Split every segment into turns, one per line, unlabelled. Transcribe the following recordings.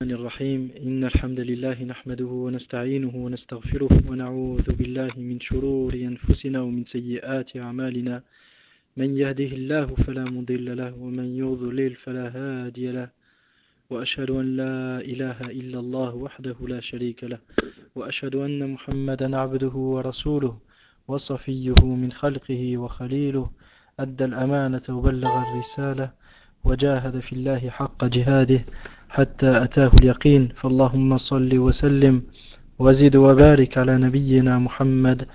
الرحيم إن الحمد لله نحمده ونستعينه ونستغفره ونعوذ بالله من شرور أنفسنا ومن سيئات أعمالنا من يهده الله فلا مضل له ومن يضلل فلا هادي له وأشهد أن لا إله إلا الله وحده لا شريك له وأشهد أن محمدا عبده ورسوله وصفيه من خلقه وخليله أدى الأمانة وبلغ الرسالة وجاهد في الله حق جهاده حتى أتاه اليقين فاللهم صل وسلم وزد وبارك على نبينا محمد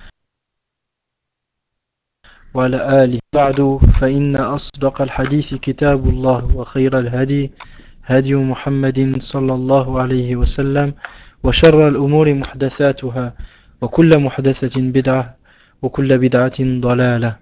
وعلى آله بعد فإن أصدق الحديث كتاب الله وخير الهدي هدي محمد صلى الله عليه وسلم وشر الأمور محدثاتها وكل محدثة بدعة وكل بدعة ضلالة.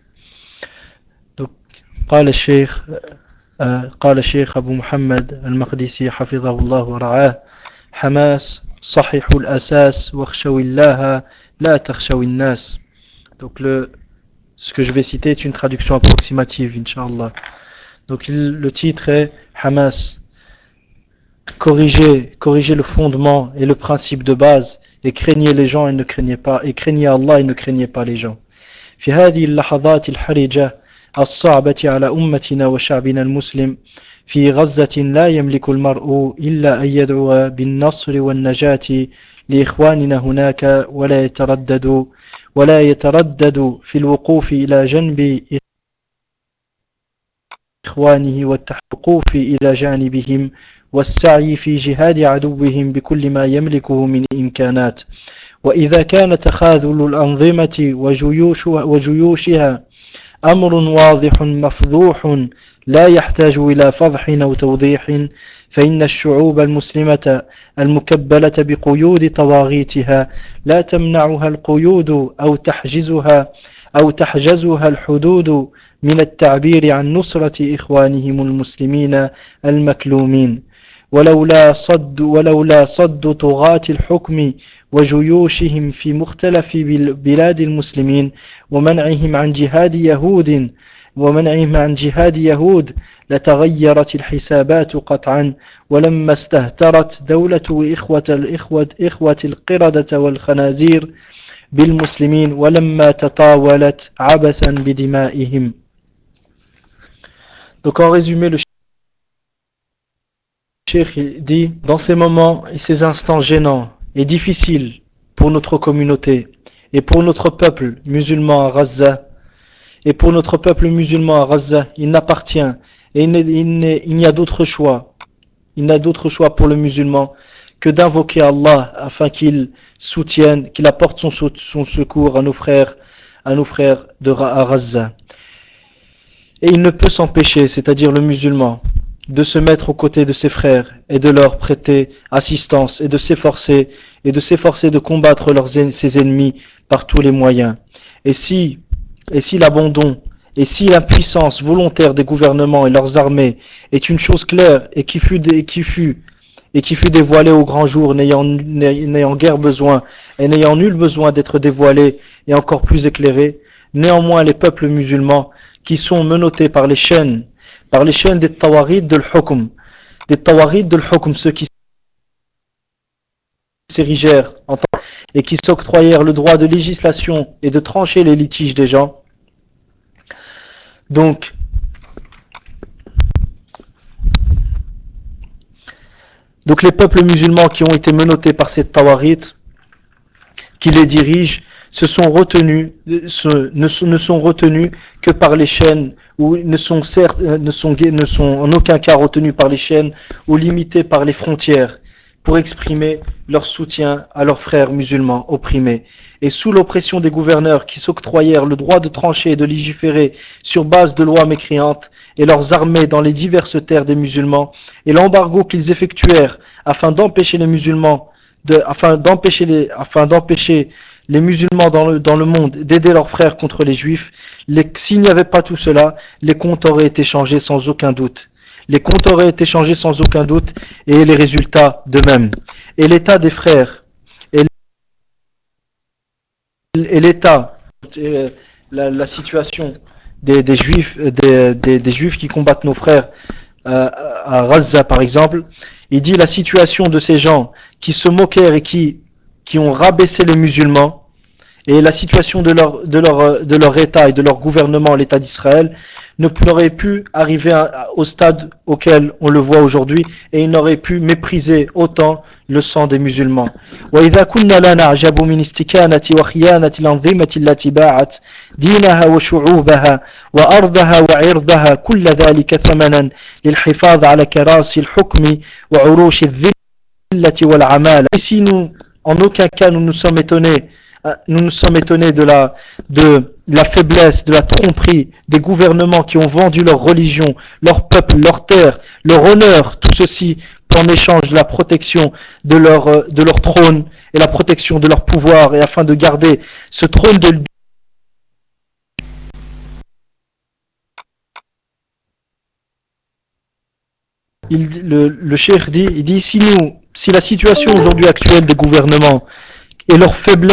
قال الشيخ أبو محمد المقدسي حفظه الله ورعاه حماس صححوا الأساس واخشوا الله لا تخشوا الناس. Donc ce que je vais citer est une traduction approximative, Inch'Allah. Donc le titre est Hamas, corrigez le fondement et le principe de base et craignez les gens et ne craignez pas, et craignez Allah et ne craignez pas les gens. في هذه اللحظات الحرجة الصعبة على أمتنا وشعبنا المسلم في غزة لا يملك المرء إلا أن يدعو بالنصر والنجاة لإخواننا هناك ولا يتردد في الوقوف إلى جنب إخوانه والتحقق إلى جانبهم والسعي في جهاد عدوهم بكل ما يملكه من إمكانات. وإذا كان تخاذل الأنظمة وجيوشها أمر واضح مفضوح لا يحتاج إلى فضح أو توضيح فإن الشعوب المسلمة المكبلة بقيود طواغيتها لا تمنعها القيود أو تحجزها الحدود من التعبير عن نصرة إخوانهم المسلمين المكلومين ولولا صد طغاة الحكم وجيوشهم في مختلف بلاد المسلمين ومنعهم عن جهاد يهود لتغيرت الحسابات قطعا ولما استهترت دولة إخوة القردة والخنازير بالمسلمين ولما تطاولت عبثا بدمائهم. Donc en résumé, le Cheikh dit, dans ces moments et ces instants gênants et difficiles pour notre communauté et pour notre peuple musulman à Gaza, il n'appartient et il n'y a d'autre choix, pour le musulman que d'invoquer Allah afin qu'il soutienne, qu'il apporte son secours à nos frères à Gaza. Et il ne peut s'empêcher, c'est-à-dire le musulman, de se mettre aux côtés de ses frères et de leur prêter assistance et de s'efforcer de combattre ses ennemis par tous les moyens. Et si l'abandon et si l'impuissance volontaire des gouvernements et leurs armées est une chose claire et qui fut dévoilée au grand jour, n'ayant guère besoin et n'ayant nul besoin d'être dévoilée et encore plus éclairée, néanmoins les peuples musulmans qui sont menottés par les chaînes des tawarid de l'hukm, ceux qui s'érigèrent en tant et qui s'octroyèrent le droit de législation et de trancher les litiges des gens. Donc les peuples musulmans qui ont été menottés par ces tawarid, qui les dirigent, ne sont retenus que par les chaînes, ou ne sont en aucun cas retenus par les chaînes ou limités par les frontières pour exprimer leur soutien à leurs frères musulmans opprimés. Et sous l'oppression des gouverneurs qui s'octroyèrent le droit de trancher et de légiférer sur base de lois mécréantes et leurs armées dans les diverses terres des musulmans et l'embargo qu'ils effectuèrent afin d'empêcher les musulmans les musulmans dans le monde d'aider leurs frères contre les juifs, s'il n'y avait pas tout cela, les comptes auraient été changés sans aucun doute. Et les résultats de même. Et l'état des frères, et l'état, la situation des juifs qui combattent nos frères à Gaza par exemple, Il dit la situation de ces gens qui se moquèrent et qui ont rabaissé les musulmans, et la situation de leur État et de leur gouvernement, l'État d'Israël, n'aurait pu arriver au stade auquel on le voit aujourd'hui, et ils n'auraient pu mépriser autant le sang des musulmans. وإذا كنا لا نعجب من استكانة وخيانة الأنظمة التي باعت دينها وشعوبها وأرضها وعرضها كل ذلك ثمنا للحفاظ على كراسي الحكم وعروش الذلة والعمالة. Ici, nous, en aucun cas, nous nous sommes étonnés de la faiblesse, de la tromperie des gouvernements qui ont vendu leur religion, leur peuple, leur terre, leur honneur, tout ceci en échange de la protection de leur trône et la protection de leur pouvoir, et afin de garder ce trône de le cheikh dit, il dit si la situation aujourd'hui actuelle des gouvernements et leur faiblesse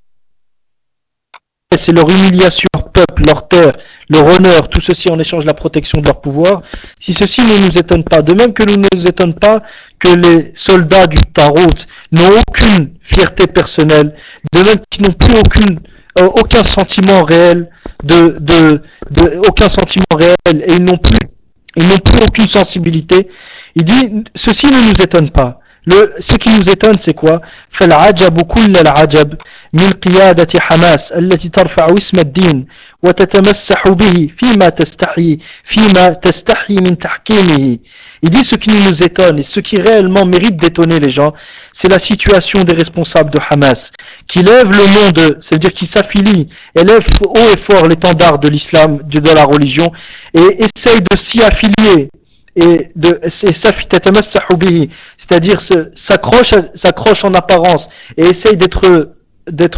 et leur humiliation, leur peuple, leur terre, leur honneur, tout ceci en échange de la protection de leur pouvoir, si ceci ne nous étonne pas, de même que nous ne nous étonne pas que les soldats du Tarot n'ont aucune fierté personnelle, de même qu'ils n'ont plus aucun sentiment réel aucun sentiment réel, et ils n'ont plus aucune sensibilité. Il dit, ceci ne nous étonne pas. Ce qui nous étonne, c'est quoi? فالعجب كل العجب من قيادة حماس التي ترفع اسم الدين وتتمسح به فيما تستحي من تحكيمه. Il dit ce qui nous étonne et ce qui réellement mérite d'étonner les gens, c'est la situation des responsables de Hamas, qui lèvent le nom c'est-à-dire qui s'affilient et lèvent haut et fort l'étendard de l'islam, de la religion, et essayent de s'y affilier et c'est-à-dire s'accroche en apparence et essaye d'être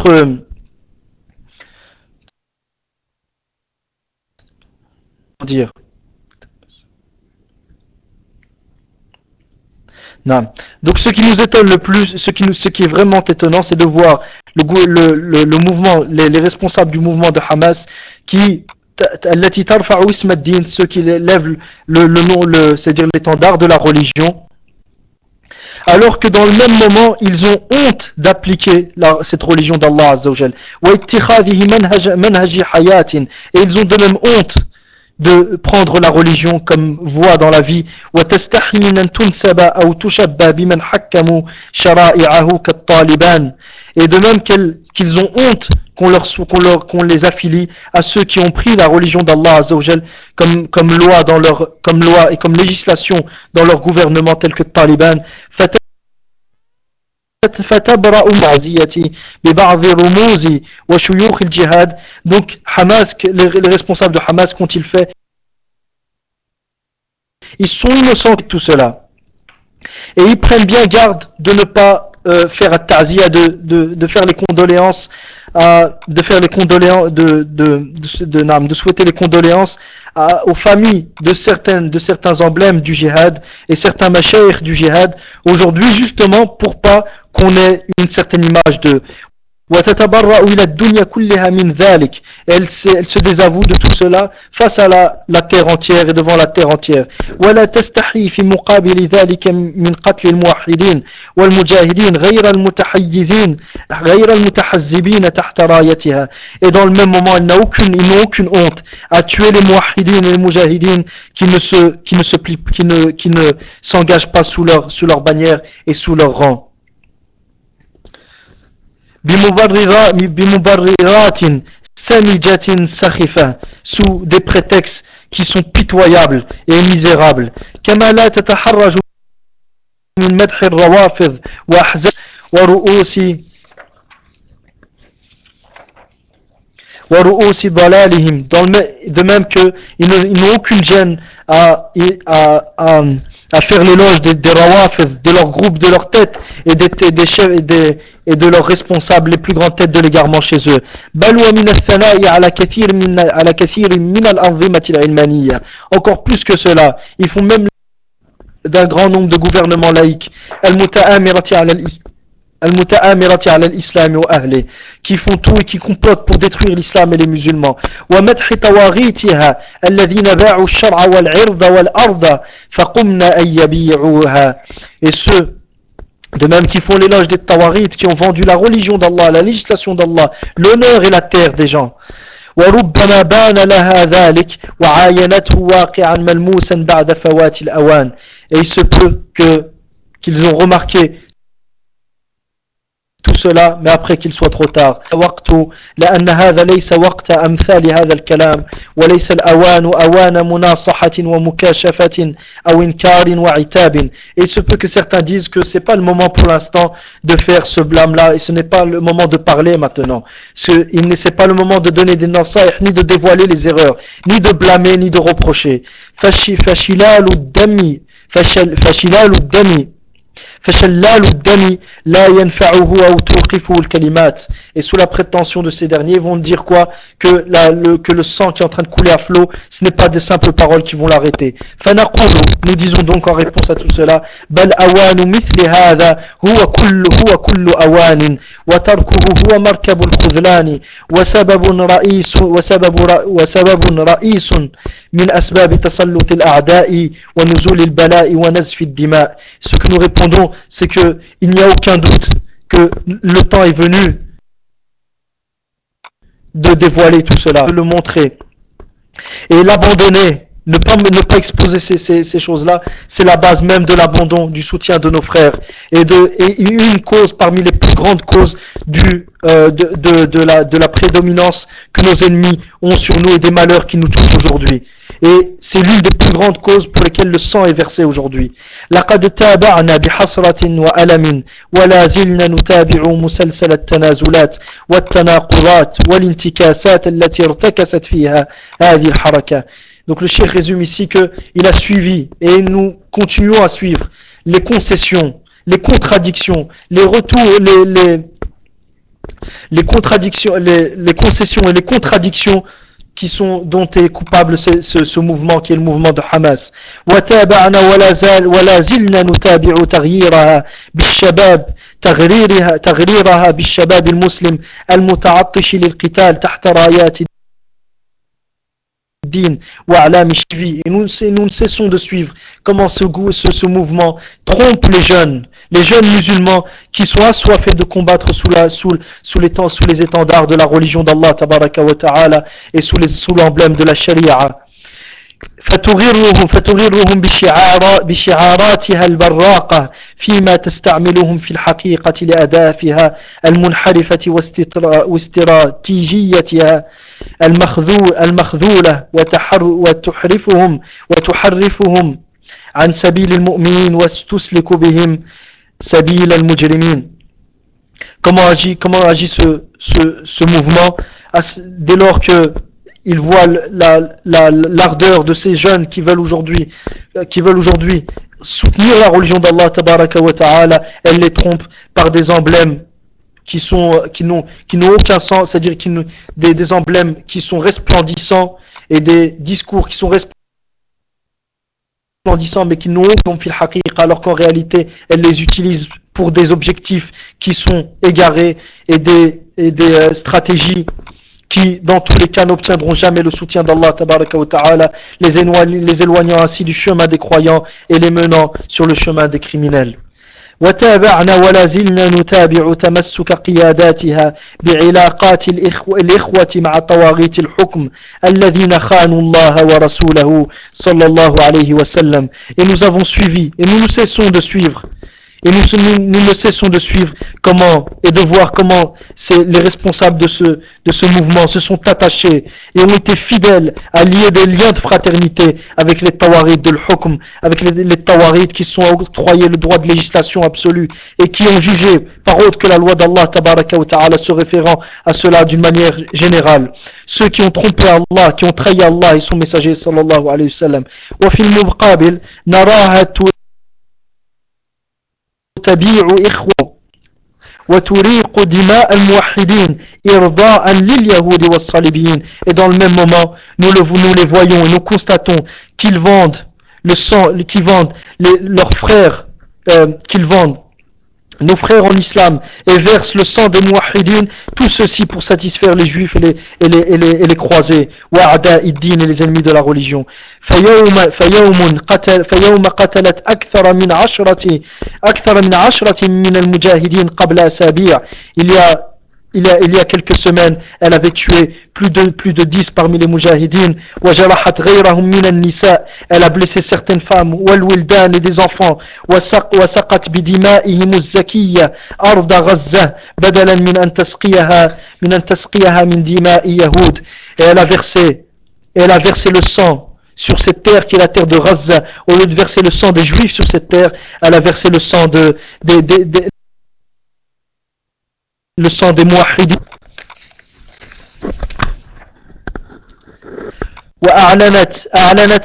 dire non. Donc ce qui nous étonne le plus, ce qui est vraiment étonnant, c'est de voir le mouvement, les responsables du mouvement de Hamas qui ceux qui lèvent le nom, c'est-à-dire l'étendard de la religion, alors que dans le même moment, ils ont honte d'appliquer cette religion d'Allah Azzawajal. Et ils ont de même honte de prendre la religion comme voie dans la vie. Et de même qu'ils ont honte qu'on les affilie à ceux qui ont pris la religion d'Allah Azzawajal comme loi et comme législation dans leur gouvernement tel que Taliban. فتبرأ معزية ببعض رموز وشيوخ الجهاد. Donc Hamas, les responsables de Hamas, qu'ont-ils fait? Ils sont innocents de tout cela. Et ils prennent bien garde de ne pas faire à ta'ziya, de faire les condoléances, de faire les condoléances, de souhaiter les condoléances aux familles de certains emblèmes du djihad et certains mashayikh du djihad aujourd'hui, justement pour pas qu'on ait une certaine image de وتتبرأ إلى الدنيا كلها من ذلك. Elle se désavoue de tout cela face à la terre entière et devant la terre entière. ولا تستحي في مقابل ذلك من قتل الموحدين والمجاهدين غير المتحزبين تحت رايتها. Et dans le même moment, ils n'ont aucune honte à tuer les muwahhidines et les mujahidines qui ne s'engagent pas sous leur bannière et sous leur rang. بمبررات سمجة سخفة, sous des prétextes qui sont pitoyables et misérables. كما لا تتحرج من مدح الروافض وأحزاب ورؤوس ضلالهم, de même qu'ils n'ont aucune gêne à faire l'éloge des rawafid, de leur groupe, de leur tête des chefs et de leurs responsables, les plus grandes têtes de l'égarement chez eux. Encore plus que cela, ils font même d'un grand nombre de gouvernements laïcs, المتآمرة على الإسلام وأهله qui font tout et qui complotent pour détruire l'islam et les musulmans ومدح طواغيتها الذين باعوا الشرع والعرض والأرض فقمنا أن يبيعوها et ceux de même qui font l'éloge des tawarites qui ont vendu la religion d'Allah, la législation d'Allah, l'honneur et la terre des gens وربما بان لها ذلك وعاينته واقعا ملموسا بعد فوات الأوان et il se peut que qu'ils ont remarqué tout cela mais après qu'il soit trop tard وقت لأن هذا ليس وقت أمثال هذا الكلام وليس الأوان أوان مناصحة ومكاشفة أو إنكار وعتاب et il se peut que certains disent que c'est pas le moment pour l'instant de faire ce blâme là et ce n'est pas le moment de parler maintenant c'est pas le moment de donner des nasa'ih ni de dévoiler les erreurs ni de blâmer ni de reprocher فشلال الدم فشلال الدم فشلال الدم لا ينفعه أو توقفه الكلمات et sous la prétention de ces derniers vont dire quoi que le sang qui est en train de couler à flot ce n'est pas des simples paroles qui vont l'arrêter فنقول nous disons donc en réponse à tout cela بل أوان مثل هذا هو كل أوان وتركه هو مركب الخذلان وسبب رئيس من أسباب تسلط الأعداء ونزول البلاء ونزف الدماء ce que nous répondons c'est que il n'y a aucun doute que le temps est venu de dévoiler tout cela, de le montrer et l'abandonner, ne pas exposer ces choses-là, c'est la base même de l'abandon, du soutien de nos frères et une cause parmi les plus grandes causes de la prédominance que nos ennemis ont sur nous et des malheurs qui nous touchent aujourd'hui. Et c'est l'une des plus grandes causes pour lesquelles le sang est versé aujourd'hui. لقد تابعنا بحسرة وألم ولا زلنا نتابع مسلسل التنازلات والتناقضات والانتكاسات التي ارتكست فيها هذه الحركة. Donc le cheikh résume ici qu'il a suivi et nous continuons à suivre les concessions, les contradictions, les retours, les contradictions, les concessions et les contradictions dont est coupable ce mouvement qui est le mouvement de Hamas. وتابعنا ولا زلنا نتابع تغريرها بالشباب المسلم المتعطش للقتال تحت رايات et nous ne cessons de suivre comment ce mouvement trompe les jeunes musulmans qui sont assoiffés de combattre sous les étendards de la religion d'Allah tabaraka wa ta'ala et sous l'emblème de la sharia. فتغرهم بشعاراتها البراقة فيما تستعملهم في الحقيقة لأهدافها المنحرفة واستراتيجيتها المخذولة وتحرفهم عن سبيل المؤمنين وتسلك بهم سبيل المجرمين. Comment agit ce mouvement dès lors que ils voient l'ardeur de ces jeunes qui veulent aujourd'hui soutenir la religion d'Allah tabaraka wa ta'ala, elle les trompe par des emblèmes qui n'ont aucun sens, c'est-à-dire des emblèmes qui sont resplendissants et des discours qui sont resplendissants mais qui n'ont aucun fil haqiqa, alors qu'en réalité elle les utilise pour des objectifs qui sont égarés et des stratégies qui dans tous les cas n'obtiendront jamais le soutien d'Allah tabaraka wa ta'ala, les éloignant ainsi du chemin des croyants et les menant sur le chemin des criminels. وتابعنا ولا زلنا نتابع تمسك قياداتها بعلاقات الإخوة مع طواغيت الحكم الذين خانوا الله ورسوله صلى الله عليه وسلم. Et nous avons suivi et nous ne cessons de suivre et nous ne cessons de suivre comment et de voir comment les responsables de ce mouvement se sont attachés et ont été fidèles à lier des liens de fraternité avec les tawarites de l'hukm, avec les tawarites qui sont octroyés le droit de législation absolue et qui ont jugé par autre que la loi d'Allah tabaraka wa ta'ala se référant à cela d'une manière générale. Ceux qui ont trompé Allah, qui ont trahi Allah et son messager sallallahu alayhi wa sallam. وفي المقابل نراها تبيع إخوة وتريق دماء الموحدين إرضاء لليهود والصليبيين. Et dans le même moment, nous les voyons et nous constatons qu'ils vendent le sang, qu'ils vendent leurs frères, qu'ils vendent nos frères en islam et versent le sang des muwahhidin, tout ceci pour satisfaire les juifs et les croisés, wa'ada id-din et les ennemis de la religion. فيوم قتلت أكثر من المجاهدين قبل أسابيع. Il y a il y a quelques semaines, elle avait tué plus de 10 parmi les mujahidines. Elle a blessé certaines femmes. Et des enfants. وسقت بدمائهم الزكية أرض غزة بدلا من أن تسقيها من دماء يهود. Et elle a versé le sang sur cette terre qui est la terre de Gaza. Au lieu de verser le sang des juifs sur cette terre, elle a versé le sang des muwahhidines. وأعلنت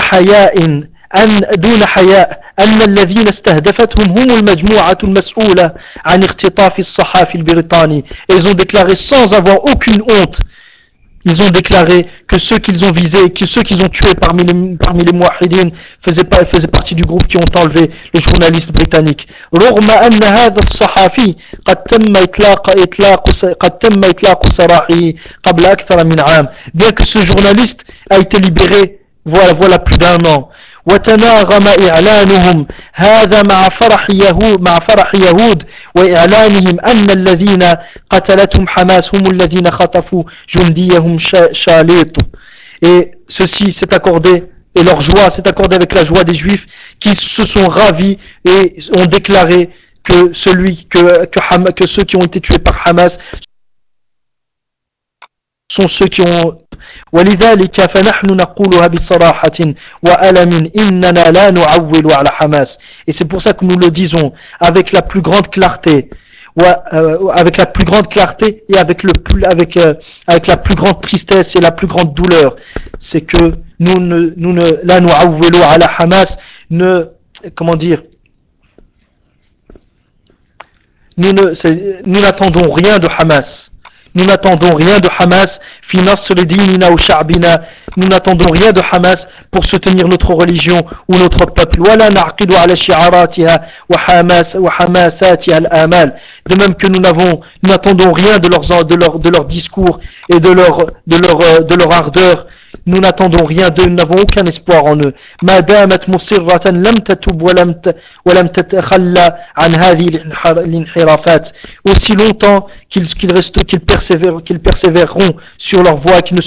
دون حياء أن الذين استهدفتهم هم المجموعة المسؤولة عن اختطاف الصحافي البريطاني. Ils ont déclaré sans avoir aucune honte, ils ont déclaré que ceux qu'ils ont visés, que ceux qu'ils ont tués parmi les muwahhidines faisaient partie du groupe qui ont enlevé le journaliste britannique. رغم أن هذا الصحافي قد تم إطلاق سراحه قبل أكثر من عام. Bien que ce journaliste a été libéré voilà plus d'un an. وتناغم إعلانهم هذا مع فرح يهود وإعلانهم أن الذين قتلتهم حماس هم الذين خطفوا جنديهم شاليط. Et ceci s'est accordé, et leur joie s'est accordée avec la joie des juifs qui se sont ravis et ont déclaré que ceux qui ont été tués par Hamas sont ceux qui ont. ولذلك فنحن نقولها بصراحة وألم إننا لا نعول على حماس. Et c'est pour ça que nous le disons avec la plus grande clarté, avec la plus grande clarté et avec la plus grande tristesse et la plus grande douleur. C'est que nous la nu'awwilu ala Hamas, comment dire, nous n'attendons rien de Hamas. Nous n'attendons rien de Hamas. Nous n'attendons rien de Hamas pour soutenir notre religion ou notre peuple. De même que nous n'attendons rien de leur discours et de leur ardeur. Nous n'attendons rien d'eux, nous n'avons aucun espoir en eux. Aussi longtemps qu'ils persévéreront sur leur voie, qu'ils ne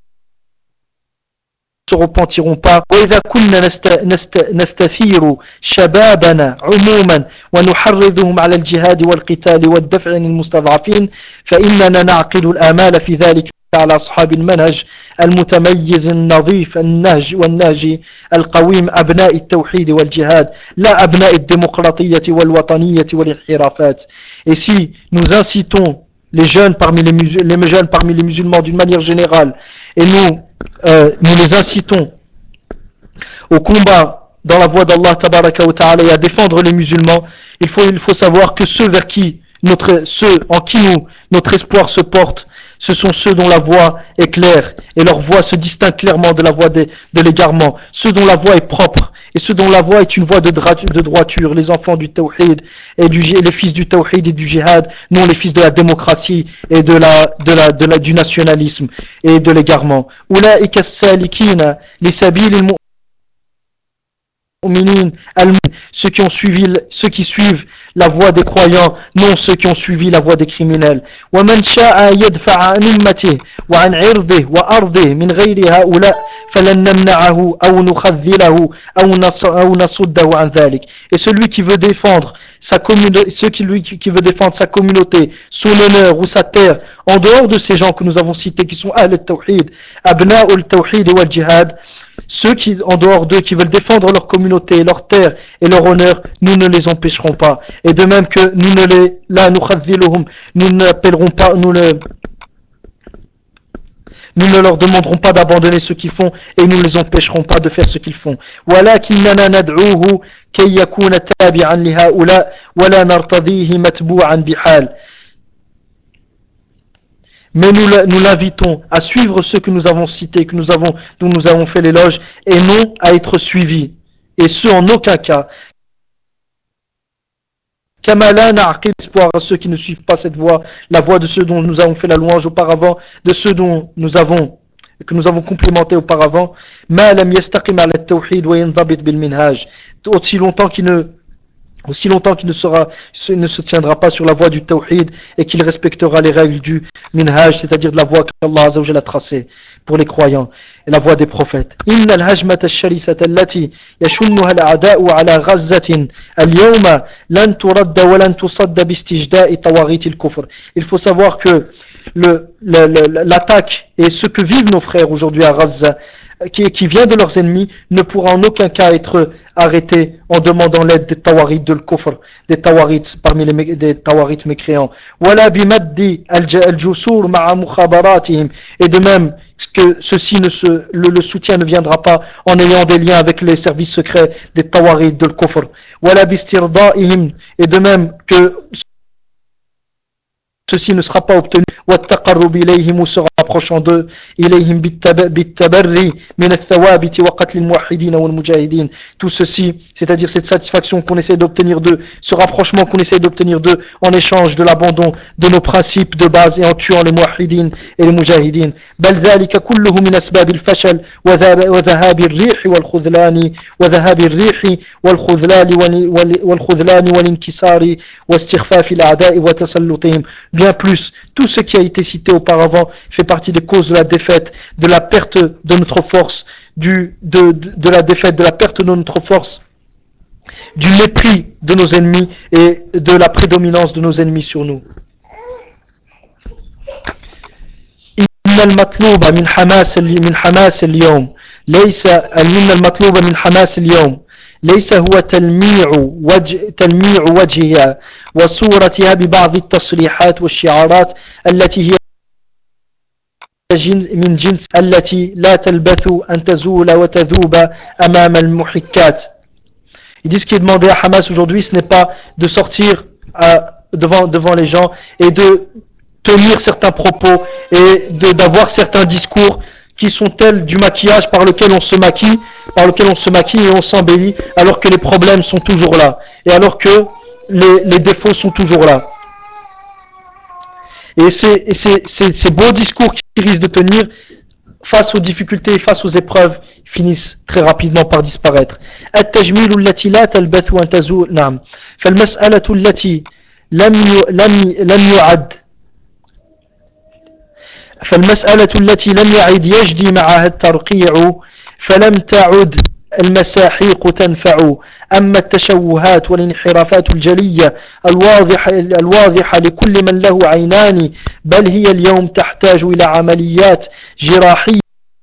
se repentiront pas. وإذا كنا نستثير شبابنا عموما ونحرضهم على الجهاد والقتال والدفع عن المستضعفين فإننا نعقد الآمال في ذلك على أصحاب المنهج المتميز النظيف والنهج القويم أبناء التوحيد والجهاد لا أبناء الديمقراطية والوطنية والانحرافات. Et si nous incitons les jeunes parmi les musulmans d'une manière générale et nous les incitons au combat dans la voie d'Allah tabaraka wa ta'ala et à défendre les musulmans, il faut savoir que ceux en qui notre espoir se porte, ce sont ceux dont la voie est claire et leur voie se distingue clairement de la voie de l'égarement, ceux dont la voie est propre et ceux dont la voie est une voie de droiture, les enfants du tawhid et les fils du tawhid et du jihad, non les fils de la démocratie et du nationalisme et de l'égarement. Ulaika as-salikina li sabilil ceux qui suivent la voie des croyants, non ceux qui ont suivi la voie des criminels. ومن شاء يدفع عن أمته وعن عرضه وأرضه من غير هؤلاء فلن نمنعه أو نخذله أو نصده عن ذلك. Et celui qui veut défendre sa communauté, son honneur ou sa terre, en dehors de ces gens que nous avons cités, qui sont Ahl al-Tawhid, Abna al-Tawhid wal Jihad, ceux qui, en dehors d'eux, qui veulent défendre leur communauté, leur terre et leur honneur, nous ne les empêcherons pas. Et de même que nous n'appellerons pas, nous ne leur demanderons pas d'abandonner ce qu'ils font et nous ne les empêcherons pas de faire ce qu'ils font. ولكننا ندعوه كي يكون تابعا لهؤلاء ولا نرتضيه متبوعا بحال. Mais nous l'invitons à suivre ceux que nous avons cités, dont nous avons fait l'éloge, et non à être suivis. Et ce, en aucun cas. كما لا نعقل espoir à ceux qui ne suivent pas cette voie, la voie de ceux dont nous avons fait la louange auparavant, de ceux dont que nous avons complimenté auparavant, ما لم يستقم على التوحيد وينضبط بالمنهاج, aussi longtemps qu'il ne se tiendra pas sur la voie du tawhid et qu'il respectera les règles du minhaj, c'est-à-dire de la voie qu'Allah Azza wa Jalla a tracée pour les croyants et la voie des prophètes. إن الهجمة الشرسة التي يشنها الأعداء على غزة اليوم لن ترد ولن تصد باستجداء طواغيت الكفر. Il faut savoir que l'attaque et ce que vivent nos frères aujourd'hui à Gaza, qui vient de leurs ennemis, ne pourra en aucun cas être arrêté en demandant l'aide des tawarites de l'kufr, des tawarites parmi des tawarites mécréants. Wala bimaddi al-jusur ma'a mukhabaratihim. Et de même que le soutien ne viendra pas en ayant des liens avec les services secrets des tawarites de l'kufr. Wala bistirda'ihim. Et de même que ceci ne sera pas obtenu. والتقرب إليهم ou se rapprochant d'eux إليهم بالتبري من الثوابت وقتل الموحدين والمجاهدين. Tout ceci, c'est-à-dire cette satisfaction qu'on essaie d'obtenir d'eux, ce rapprochement qu'on essaie d'obtenir d'eux en échange de l'abandon de nos principes de base et en tuant les muwahhidin et les mujahidin. بل ذلك كله من أسباب الفشل وذهاب الريح والخذلان والخذلان والانكسار واستخفاف الأعداء وتسلطهم. Bien plus, tout ce qui a été cité auparavant fait partie des causes de la défaite, de la perte de notre force, de la défaite, de la perte de notre force, du mépris de nos ennemis et de la prédominance de nos ennemis sur nous. إن المطلوب من حماس اليوم ليس هو تلميع وجهها وصورتها ببعض التصريحات والشعارات التي هي من جنس التي لا تلبث أن تزول وتذوب أمام المحكات. Ils disent ce qui est demandé à Hamas aujourd'hui, ce n'est pas de sortir devant les gens et de tenir certains propos et d'avoir certains discours qui sont tels du maquillage par lequel on se maquille et on s'embellit, alors que les problèmes sont toujours là et alors que les défauts sont toujours là. Et ces beaux discours qui risquent de tenir face aux difficultés, face aux épreuves, finissent très rapidement par disparaître. التجميل التي لا تلبث أن تزول. نعم. فالمسألة التي لم يعد يجدي معها الترقيع فلم تعد المساحيق تنفع. أما التشوهات والانحرافات الجلية الواضحة لكل من له عينان بل هي اليوم تحتاج إلى عمليات جراحية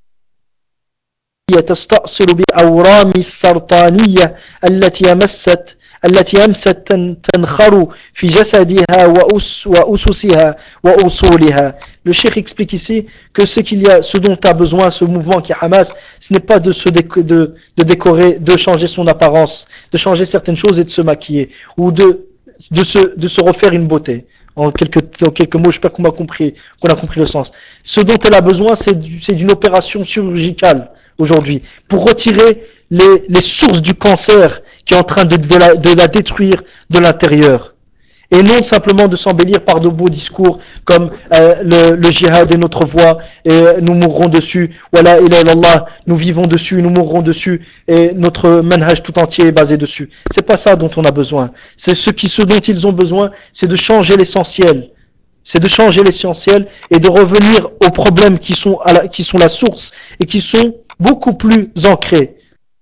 تستأصل بالأورام السرطانية التي أمست تنخر في جسدها وأسسها وأصولها. Le cheikh explique ici que ce dont a besoin ce mouvement qui est Hamas, ce n'est pas de décorer, de changer son apparence, de changer certaines choses et de se maquiller, ou de se refaire une beauté. En quelques mots, j'espère qu'on a compris le sens. Ce dont elle a besoin, c'est d'une opération chirurgicale aujourd'hui, pour retirer les sources du cancer qui est en train de la détruire de l'intérieur. Et non simplement de s'embellir par de beaux discours comme le djihad est notre voie et nous mourrons dessus, wala ilaha illallah, nous vivons dessus, nous mourrons dessus et notre manhaj tout entier est basé dessus. C'est pas ça dont on a besoin. Ce dont ils ont besoin, c'est de changer l'essentiel. C'est de changer l'essentiel et de revenir aux problèmes qui sont la source et qui sont beaucoup plus ancrés.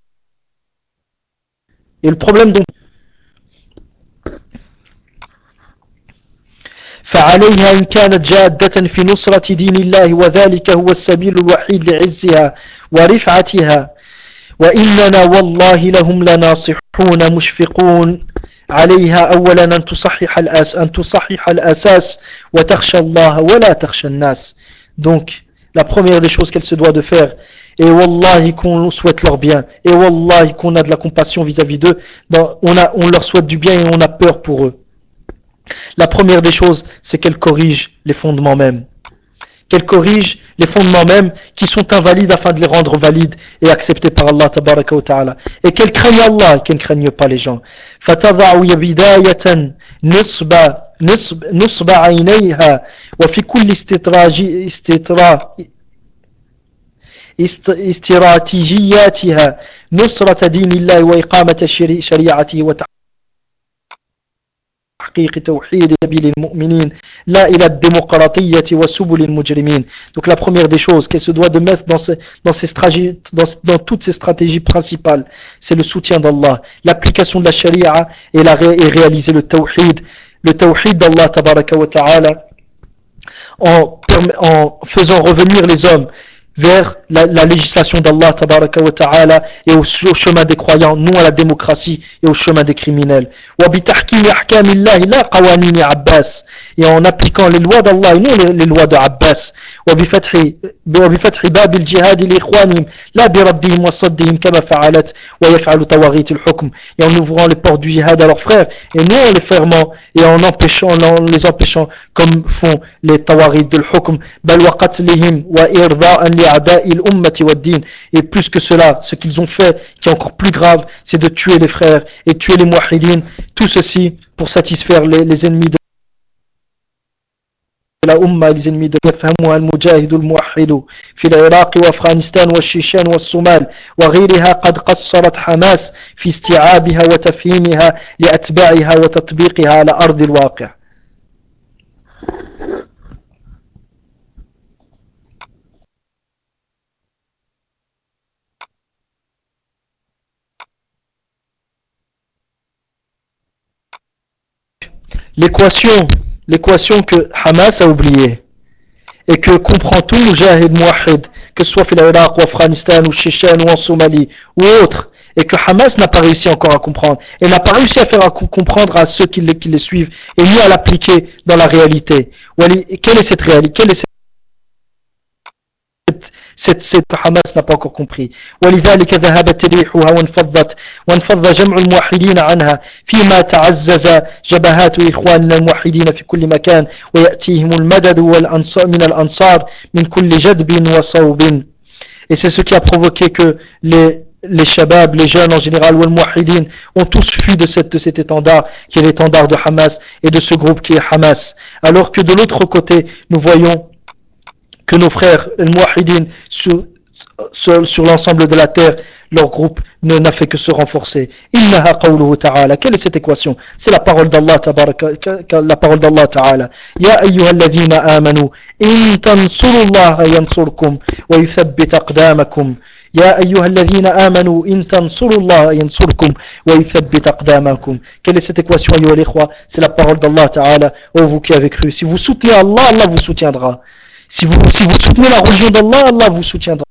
Et le problème dont فعليها إن كانت جادة في نصرة دين الله وذلك هو السبيل الوحيد لعزها ورفعتها وإننا والله لهم لناصحون مشفقون عليها أولا أن تصحح الأساس وتخشى الله ولا تخشى الناس. Donc la première des choses qu'elle se doit de faire, et wallahi qu'on souhaite leur bien, et wallahi qu'on a de la compassion vis-à-vis d'eux, on leur souhaite du bien et on a peur pour eux. La première des choses, c'est qu'elle corrige les fondements même, qu'elle corrige les fondements même qui sont invalides afin de les rendre valides et acceptés par Allah tabaraka wa ta'ala. Et qu'elle craigne Allah et qu'elle ne craigne pas les gens. فَتَضَعُ بِدَايَةً نصب عينيها وفي كل استراتيجياتها نصرة دين الله وإقامة شريعته تحقيق توحيد سبيل المؤمنين لا إلى الديمقراطية وسبل المجرمين. Donc la première des choses qu'elle se doit de mettre dans toutes ses stratégies principales, c'est le soutien d'Allah, l'application de la sharia et réaliser le tawhid d'Allah tabaraka wa ta'ala en faisant revenir les hommes vers la législation d'Allah tabaraka wa ta'ala et au chemin des croyants, non à la démocratie et au chemin des criminels. Et en appliquant les lois d'Allah et non les lois de Abbas. وبفتح باب الجهاد لإخوانهم لا بردهم وصدهم كما فعلت ويفعل طواغيت الحكم. Et en ouvrant les portes du jihad à leurs frères et non en les fermant et en les empêchant comme font les tawaghit de l'hukm. بل وقتلهم وإرضاء لأعداء الأمة والدين. Et plus que cela, ce qu'ils ont fait qui est encore plus grave, c'est de tuer les frères et tuer les muwahhidin, tout ceci pour satisfaire les ennemis de la Ummah, les ennemis de يفهمها المجاهد الموحد في العراق وأفغانستان والشيشان والصومال وغيرها قد قصرت حماس في استيعابها وتفهيمها لأتباعها وتطبيقها على أرض الواقع. L'équation que Hamas a oubliée et que comprend tout Mujahid Mouahid, que ce soit en Irak ou en Afghanistan ou Tchétchène ou en Somalie ou autre, et que Hamas n'a pas réussi encore à comprendre et n'a pas réussi à faire comprendre à ceux qui les suivent et ni à l'appliquer dans la réalité. Quelle est cette réalité? Quelle est cette Hamas n'a pas encore compris. ولذلك ذهبت ريحها وانفض جمع الموحدين عنها فيما تعزز جبهات إخواننا الموحدين في كل مكان ويأتيهم المدد من الأنصار من كل جدب وصوب. Et c'est ce qui a provoqué que les shabab, les jeunes en général, ou les muwahhidin, ont tous fui de cet étendard, qui est l'étendard de Hamas, et de ce groupe qui est Hamas. Alors que de l'autre côté, nous voyons que nos frères, les muwahhidin, sur l'ensemble de la terre, leur groupe n'a fait que se renforcer. Innaha qawluhu ta'ala. Quelle est cette équation? C'est la parole d'Allah la parole d'Allah ta'ala. Ya ayyuhalladhina amanu in tansurullaha yansurkum wa yuthabbit aqdamakum. Ya ayyuhalladhina amanu in tansurullaha yansurkum wa yuthabbit aqdamakum. Quelle est cette équation, ayyuhal ikhwa? C'est la parole d'Allah ta'ala. Oh vous qui avez cru, si vous soutenez Allah, Allah vous soutiendra. Si vous soutenez la religion d'Allah, Allah vous soutiendra.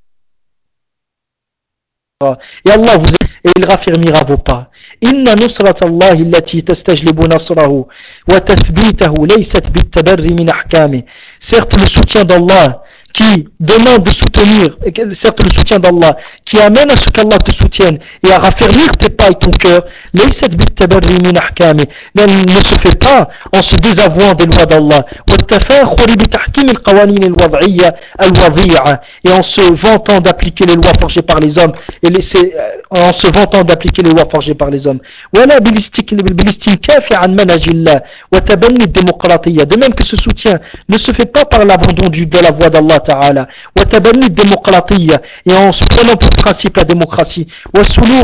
Et Allah vous et il raffermira vos pas. Inna nusrat Allah allati tastajlibu nasrahu wa tathbitahu laysat bit-tabarri min ahkami. Certes le soutien d'Allah qui demande de soutenir, certes le soutien d'Allah qui amène à ce qu'Allah te soutienne et à raffermir tes pas et ton cœur, laysat bit-tabarri min ahkami, ne se fait pas en se désavouant des lois d'Allah. Et en se vantant d'appliquer les lois forgées par les hommes et en se vantant d'appliquer les lois forgées par les hommes. De même que ce soutien ne se fait pas par l'abandon de la voie d'Allah Ta'ala, et en se prenant pour principe la démocratie, et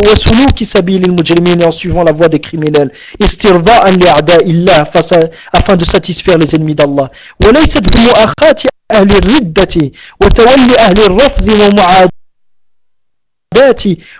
en suivant la voie des criminels, afin de satisfaire les ennemis d'Allah. أهل الردة وتولي أهل الرفض ومعاداة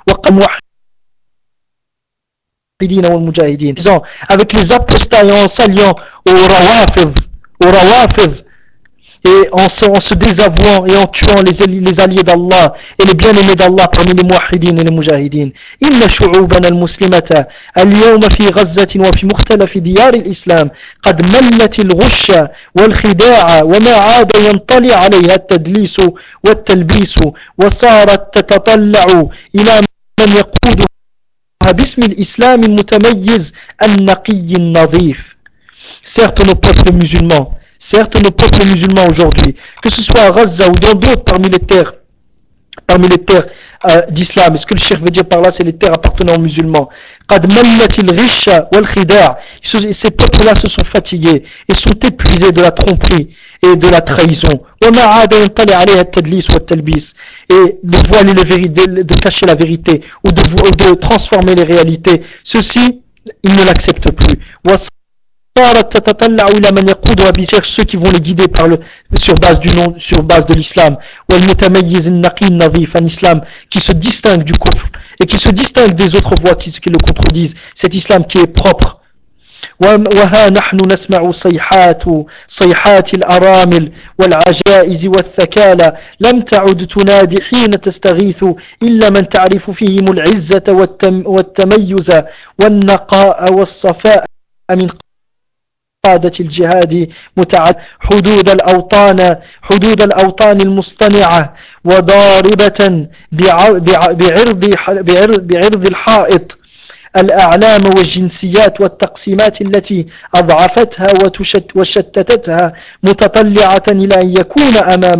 والموحدين والمجاهدين avec les apostats et en s'alliant aux rawafid et en se désavouant et en tuant les alliés d'Allah et les bien-aimés d'Allah parmi les muwahhidin et les mujahidin. إن شعوبنا المسلمة اليوم في غزة وفي مختلف ديار الإسلام قد ملت الغش والخداع وما عاد ينطلي عليها التدليس والتلبيس وصارت تتطلع إلى من يقودها باسم الإسلام المتميز النقي النظيف. Certes, nos peuples musulmans certes nos peuples musulmans aujourd'hui, que ce soit à Gaza ou dans d'autres parmi les terres d'islam. Et ce que le cheikh veut dire par là, c'est les terres appartenant aux musulmans. Ces peuples-là se sont fatigués et sont épuisés de la tromperie et de la trahison. Et de voiler de cacher la vérité ou de transformer les réalités. Ceux-ci, ils ne l'acceptent plus. Ceux qui vont les guider sur base de l'islam, un islam qui se distingue du kufr et qui se distingue des autres voies qui le contredisent, cet islam qui est propre. وها نحن نسمع صيحات الأرامل والعجائز والثكالى لم تعد تنادي حين تستغيث إلا من تعرف فيهم العزة والتميز والنقاء والصفاء من قادة الجهاد حدود الأوطان المصطنعة وضاربة بعرض الحائط الأعلام والجنسيات والتقسيمات التي أضعفتها وشتتتها متطلعة إلى أن يكون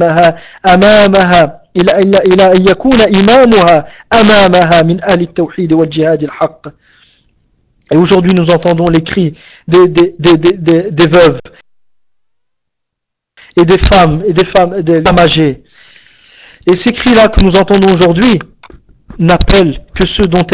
إلى أن يكون إمامها أمامها من أهل التوحيد والجهاد الحق. Et aujourd'hui, nous entendons les cris des veuves et des femmes âgées. Et ces cris-là que nous entendons aujourd'hui n'appellent que ceux dont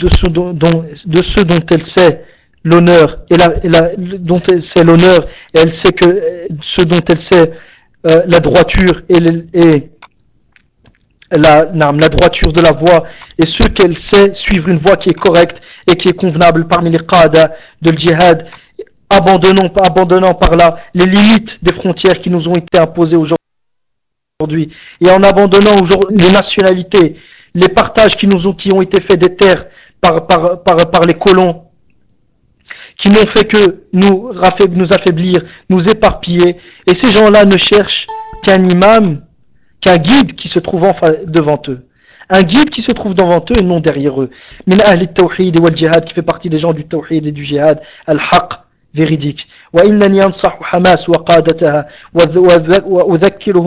elle sait l'honneur dont elle sait l'honneur, et elle sait que ceux dont elle sait la droiture et la droiture de la voie, et ceux qu'elle sait suivre une voie qui est correcte et qui est convenable parmi les qada de l'jihad, abandonnant par là les limites des frontières qui nous ont été imposées aujourd'hui, et en abandonnant aujourd'hui les nationalités, les partages qui ont été faits des terres par les colons, qui n'ont fait que nous affaiblir, nous éparpiller. Et ces gens-là ne cherchent qu'un imam, qu'un guide qui se trouve devant eux. Un guide qui se trouve devant eux et non derrière eux. Min ahli tawhid wal jihad, qui fait partie des gens du tawhid et du jihad, al-haq, véridique. Wa innani ansahu Hamas wa qadataha wa udhakkiruhum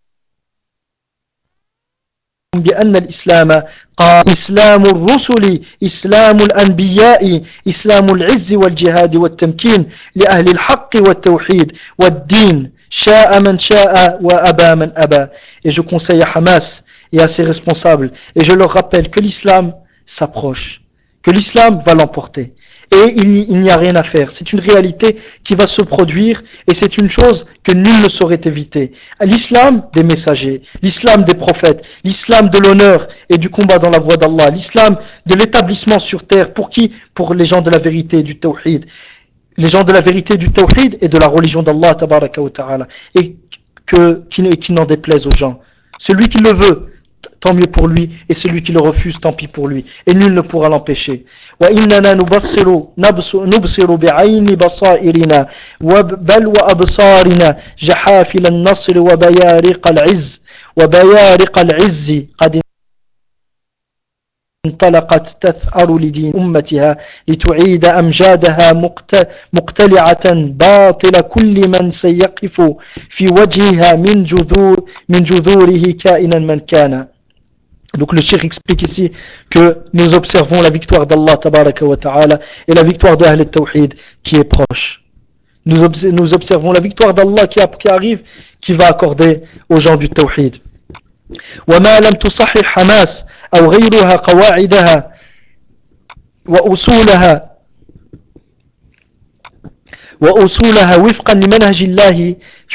بأن الإسلام إسلام الرسل إسلام الأنبياء إسلام العز والجهاد والتمكين لأهل الحق والتوحيد والدين شاء من شاء وأبى من أبى. Et je conseille à Hamas et à ses responsables et je leur rappelle que l'islam s'approche, que l'islam va l'emporter. Et il n'y a rien à faire. C'est une réalité qui va se produire et c'est une chose que nul ne saurait éviter. L'islam des messagers, l'islam des prophètes, l'islam de l'honneur et du combat dans la voie d'Allah, l'islam de l'établissement sur terre. Pour qui? Pour les gens de la vérité et du tawhid. Les gens de la vérité du tawhid et de la religion d'Allah tabaraka wa ta'ala. Et qui n'en déplaise aux gens. Celui qui le veut, tant mieux pour lui, et celui qui le refuse, tant pis pour lui, et nul ne pourra l'empêcher. وإننا نبصر بعين بصائرنا بل وأبصارنا جحافل النصر وبيارق العز قد انطلقت تثأر لدين أمتها لتعيد أمجادها مقتلعة باطل كل من سيقف في وجهها من جذوره كائنا من كان. Donc le cheikh explique ici que nous observons la victoire d'Allah tabaraka wa ta'ala et la victoire de Ahl al-Tawhid qui est proche. Nous observons la victoire d'Allah qui arrive, qui va accorder aux gens du Tawhid. وما لم تصحح حماس أو غيرها قواعدها وأصولها وفقا لمنهج الله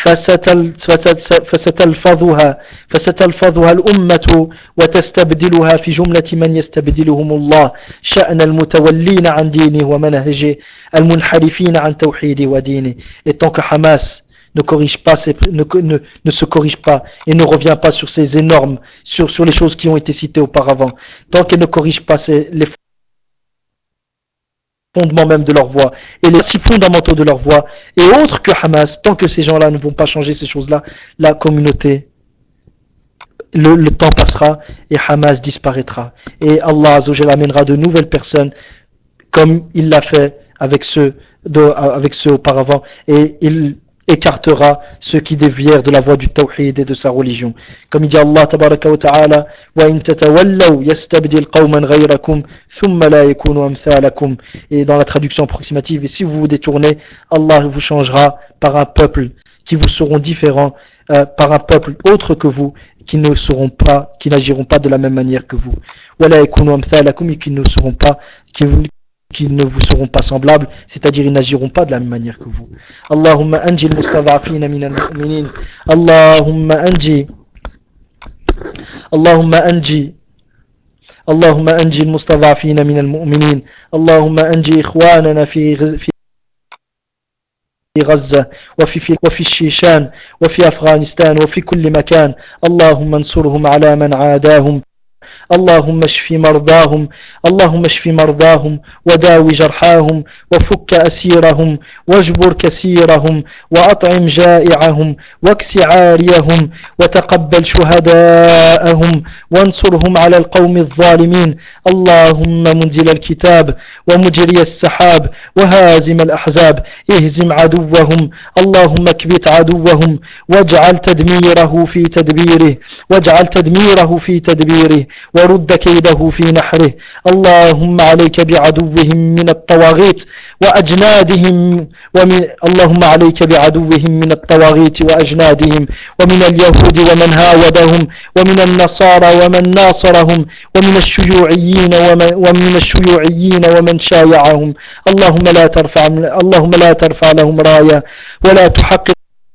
فستلفظها الأمة وتستبدلها في جملة من يستبدلهم الله شأن المتولين عن دينه ومنهجه المنحرفين عن توحيده ودينه. Et tant que Hamas ne se corrige pas et ne revient pas sur ces énormes, sur les choses qui ont été citées auparavant, tant qu'elle ne corrige pas les fondements même de leur voix et les six fondamentaux de leur voix et autres que Hamas, tant que ces gens-là ne vont pas changer ces choses-là, la communauté, le temps passera et Hamas disparaîtra. Et Allah Azzawajal amènera de nouvelles personnes comme il l'a fait avec ceux auparavant, et il écartera ceux qui dévièrent de la voie du tawhid et de sa religion. Comme il dit Allah tabaraka wa ta'ala, وَإِن تَتَوَلَّوْا يَسْتَبْدِلْ قَوْمًا غَيْرَكُمْ ثُمَّ لَا يَكُونُوا أَمْثَالَكُمْ. Et dans la traduction approximative, et si vous vous détournez, Allah vous changera par un peuple qui vous seront différents, par un peuple autre que vous, qui ne seront pas, qui n'agiront pas de la même manière que vous. وَلَا يَكُونُوا أَمْثَالَكُمْ, et qui ne seront pas, qui ne vous seront pas semblables, c'est-à-dire ils n'agiront pas de la même manière que vous. Allahumma anji al-mustad'afina min al-mu'minin. Allahumma anji Allahumma anji اللهم أنجي المستضعفين من المؤمنين اللهم أنجي إخواننا في غزة وفي الشيشان وفي أفغانستان وفي كل مكان اللهم انصرهم على من عاداهم اللهم اشف مرضاهم اللهم اشف مرضاهم وداوي جرحاهم وفك أسيرهم واجبر كسيرهم وأطعم جائعهم واكس عاريهم وتقبل شهداءهم وانصرهم على القوم الظالمين اللهم منزل الكتاب ومجري السحاب وهازم الأحزاب اهزم عدوهم اللهم اكبت عدوهم واجعل تدميره في تدبيره ورد كيده في نحره اللهم عليك بعدوهم من الطواغيت وأجنادهم اللهم عليك بعدوهم من الطواغيت وأجنادهم ومن اليهود ومن هاودهم ومن النصارى ومن ناصرهم ومن الشيوعيين ومن شايعهم اللهم لا ترفع لهم راية ولا تحقق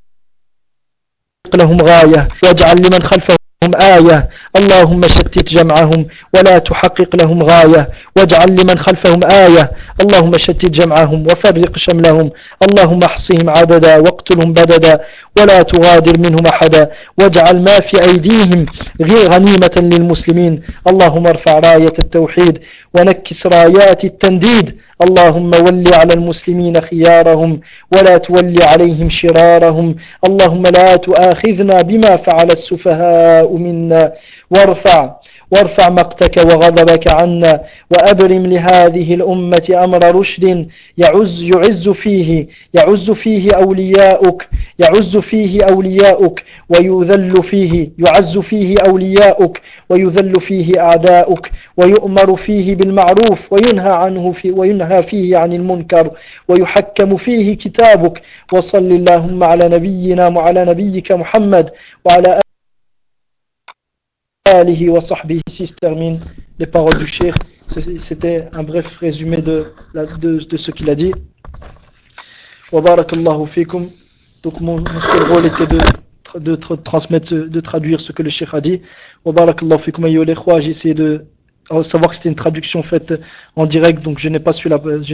لهم غاية واجعل لمن خلفهم آية اللهم شتت جمعهم ولا تحقق لهم غاية واجعل لمن خلفهم آية اللهم شتت جمعهم وفرق شملهم اللهم احصهم عددا واقتلهم بددا ولا تغادر منهم أحدا واجعل ما في أيديهم غنيمة للمسلمين اللهم ارفع راية التوحيد ونكس رايات التنديد اللهم ول على المسلمين خيارهم ولا تول عليهم شرارهم اللهم لا تؤاخذنا بما فعل السفهاء منا وارفع مقتك وغضبك عنا وأبرم لهذه الأمة أمر رشد يعز فيه أولياؤك يعز فيه أولياؤك ويذل فيه أعداؤك ويؤمر فيه بالمعروف وينهى فيه عن المنكر ويحكم فيه كتابك وصل اللهم على نبيك محمد وعلى آله وصحبه. Ici se terminent les paroles du Cheikh. C'était un bref résumé de ce qu'il a dit. Wa barakallahu fikum. Donc mon seul rôle était de transmettre, de traduire ce que le Cheikh a dit. Wa barakallahu fikum ayyuhal ikhwa. J'ai essayé de savoir que c'était une traduction faite en direct, donc je n'ai pas su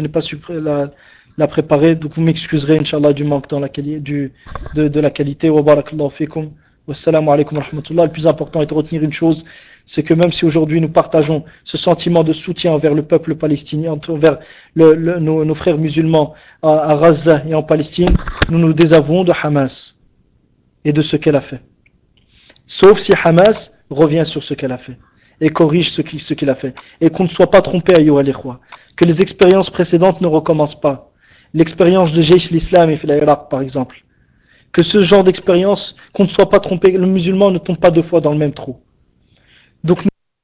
la préparer, donc vous m'excuserez Inch'Allah du manque dans de la qualité. Wa barakallahu fikum. Wassalamu alaikum wa rahmatullah. Le plus important est de retenir une chose, c'est que même si aujourd'hui nous partageons ce sentiment de soutien envers le peuple palestinien, envers nos frères musulmans à Gaza et en Palestine, nous nous désavouons de Hamas et de ce qu'elle a fait. Sauf si Hamas revient sur ce qu'elle a fait et corrige ce qu'il a fait. Et qu'on ne soit pas trompé, ayyuha al-ikhwa, que les expériences précédentes ne recommencent pas. L'expérience de Jaish l'Islam et l'Irak par exemple. Que ce genre d'expérience, qu'on ne soit pas trompé, le musulman ne tombe pas deux fois dans le même trou. Donc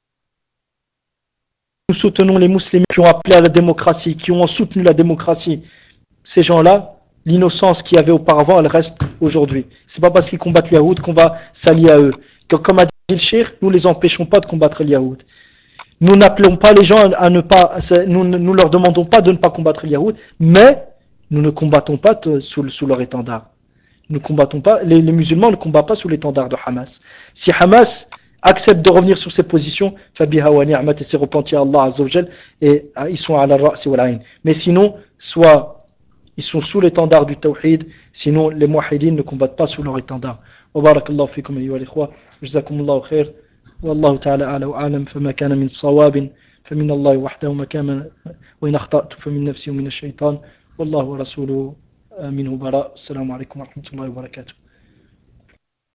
nous soutenons les musulmans qui ont appelé à la démocratie, qui ont soutenu la démocratie. Ces gens-là, l'innocence qu'il y avait auparavant, elle reste aujourd'hui. C'est pas parce qu'ils combattent les Yahoud qu'on va s'allier à eux. Comme a dit le Cheikh, nous les empêchons pas de combattre les Yahoud. Nous n'appelons pas les gens à ne pas, nous leur demandons pas de ne pas combattre les Yahoud, mais nous ne combattons pas sous leur étendard. Nous combattons pas, les musulmans ne combattent pas sous l'étendard de Hamas. Si Hamas accepte de revenir sur ses positions, fabiha wa ni'mat, et s'est repenti à Allah Azza wa Jal, et ils sont à la ra's wal ayn. Mais sinon, soit ils sont sous l'étendard du tawhid, sinon les muwahhidin ne combattent pas sous leur étendard. Wa barakallahu fikum ayyuha al-ikhwa, jazakumullahu khair, wallahu ta'ala a'la wa a'lam, fama kana min sawabin famin Allah wahdahu makama wa in akhta'tu famin nafsi wa min ash-shaytan wallahu wa rasuluhu minhu bara. Assalamu alaikum wa rahmatullahi wa barakatuh.